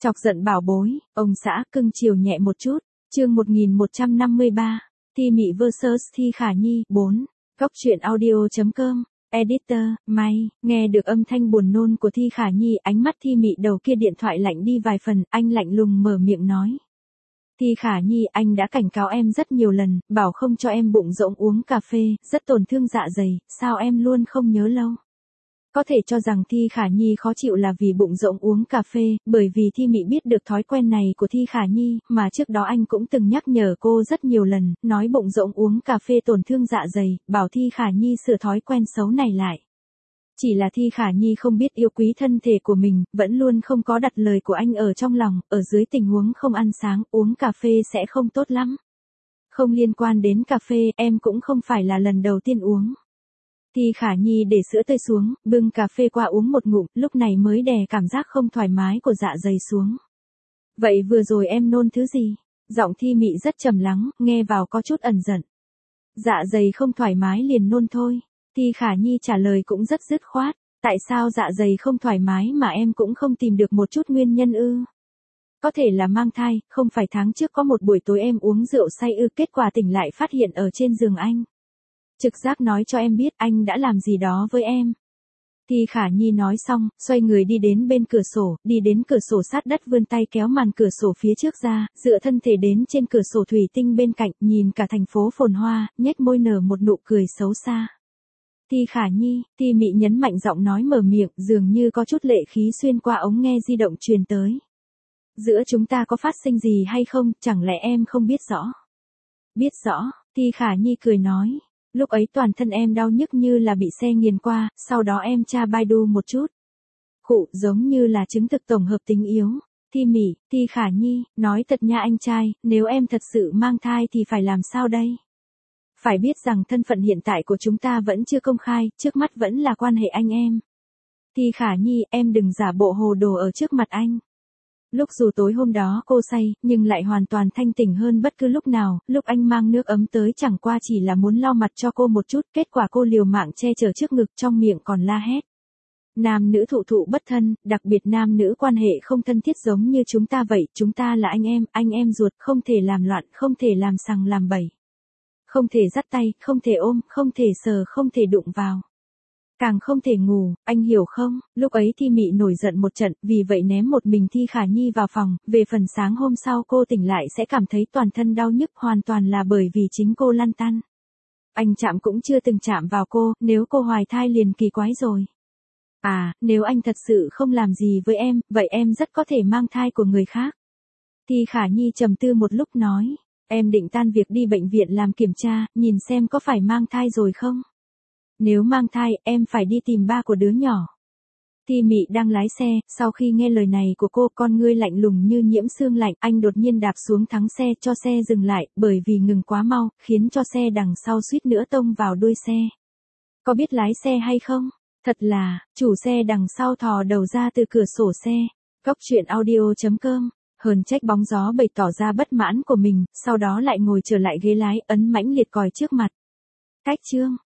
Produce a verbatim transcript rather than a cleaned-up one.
Chọc giận bảo bối, ông xã cưng chiều nhẹ một chút, chương một nghìn một trăm năm mươi ba, Thi Mị versus Thi Khả Nhi, bốn, Cóc truyện audio chấm com, editor, May, nghe được âm thanh buồn nôn của Thi Khả Nhi, ánh mắt Thi Mị đầu kia điện thoại lạnh đi vài phần, anh lạnh lùng mở miệng nói. Thi Khả Nhi, anh đã cảnh cáo em rất nhiều lần, bảo không cho em bụng rỗng uống cà phê, rất tổn thương dạ dày, sao em luôn không nhớ lâu? Có thể cho rằng Thi Khả Nhi khó chịu là vì bụng rỗng uống cà phê, bởi vì Thi Mị biết được thói quen này của Thi Khả Nhi, mà trước đó anh cũng từng nhắc nhở cô rất nhiều lần, nói bụng rỗng uống cà phê tổn thương dạ dày, bảo Thi Khả Nhi sửa thói quen xấu này lại. Chỉ là Thi Khả Nhi không biết yêu quý thân thể của mình, vẫn luôn không có đặt lời của anh ở trong lòng, ở dưới tình huống không ăn sáng, uống cà phê sẽ không tốt lắm. Không liên quan đến cà phê, em cũng không phải là lần đầu tiên uống. Thi Khả Nhi để sữa tươi xuống, bưng cà phê qua uống một ngụm, lúc này mới đè cảm giác không thoải mái của dạ dày xuống. Vậy vừa rồi em nôn thứ gì? Giọng Thi Mị rất trầm lắng, nghe vào có chút ẩn giận. Dạ dày không thoải mái liền nôn thôi. Thi Khả Nhi trả lời cũng rất dứt khoát. Tại sao dạ dày không thoải mái mà em cũng không tìm được một chút nguyên nhân ư? Có thể là mang thai, không phải tháng trước có một buổi tối em uống rượu say ư, kết quả tỉnh lại phát hiện ở trên giường anh. Trực giác nói cho em biết anh đã làm gì đó với em. Thi Khả Nhi nói xong, xoay người đi đến bên cửa sổ, đi đến cửa sổ sát đất vươn tay kéo màn cửa sổ phía trước ra, dựa thân thể đến trên cửa sổ thủy tinh bên cạnh, nhìn cả thành phố phồn hoa, nhếch môi nở một nụ cười xấu xa. Thi Khả Nhi, Thi Mị nhấn mạnh giọng nói mở miệng, dường như có chút lệ khí xuyên qua ống nghe di động truyền tới. Giữa chúng ta có phát sinh gì hay không, chẳng lẽ em không biết rõ? Biết rõ, Thi Khả Nhi cười nói. Lúc ấy toàn thân em đau nhức như là bị xe nghiền qua, sau đó em tra Baidu một chút. Khụ, giống như là chứng thực tổng hợp tính yếu. Thi Mị, Thi Khả Nhi, nói thật nha anh trai, nếu em thật sự mang thai thì phải làm sao đây? Phải biết rằng thân phận hiện tại của chúng ta vẫn chưa công khai, trước mắt vẫn là quan hệ anh em. Thi Khả Nhi, em đừng giả bộ hồ đồ ở trước mặt anh. Lúc dù tối hôm đó cô say, nhưng lại hoàn toàn thanh tỉnh hơn bất cứ lúc nào, lúc anh mang nước ấm tới chẳng qua chỉ là muốn lau mặt cho cô một chút, kết quả cô liều mạng che chở trước ngực, trong miệng còn la hét. Nam nữ thụ thụ bất thân, đặc biệt nam nữ quan hệ không thân thiết giống như chúng ta vậy, chúng ta là anh em, anh em ruột, không thể làm loạn, không thể làm sằng làm bậy. Không thể dắt tay, không thể ôm, không thể sờ, không thể đụng vào. Càng không thể ngủ, anh hiểu không? Lúc ấy Thi Mị nổi giận một trận, vì vậy ném một mình Thi Khả Nhi vào phòng, về phần sáng hôm sau cô tỉnh lại sẽ cảm thấy toàn thân đau nhức, hoàn toàn là bởi vì chính cô lăn tăn. Anh chạm cũng chưa từng chạm vào cô, nếu cô hoài thai liền kỳ quái rồi. À, nếu anh thật sự không làm gì với em, vậy em rất có thể mang thai của người khác. Thi Khả Nhi trầm tư một lúc nói, em định tan việc đi bệnh viện làm kiểm tra, nhìn xem có phải mang thai rồi không? Nếu mang thai, em phải đi tìm ba của đứa nhỏ. Thi Mị đang lái xe, sau khi nghe lời này của cô, con ngươi lạnh lùng như nhiễm sương lạnh, anh đột nhiên đạp xuống thắng xe cho xe dừng lại, bởi vì ngừng quá mau, khiến cho xe đằng sau suýt nữa tông vào đuôi xe. Có biết lái xe hay không? Thật là, chủ xe đằng sau thò đầu ra từ cửa sổ xe. Cóc truyện audio chấm com, hờn trách bóng gió bày tỏ ra bất mãn của mình, sau đó lại ngồi trở lại ghế lái, ấn mãnh liệt còi trước mặt. Cách chương.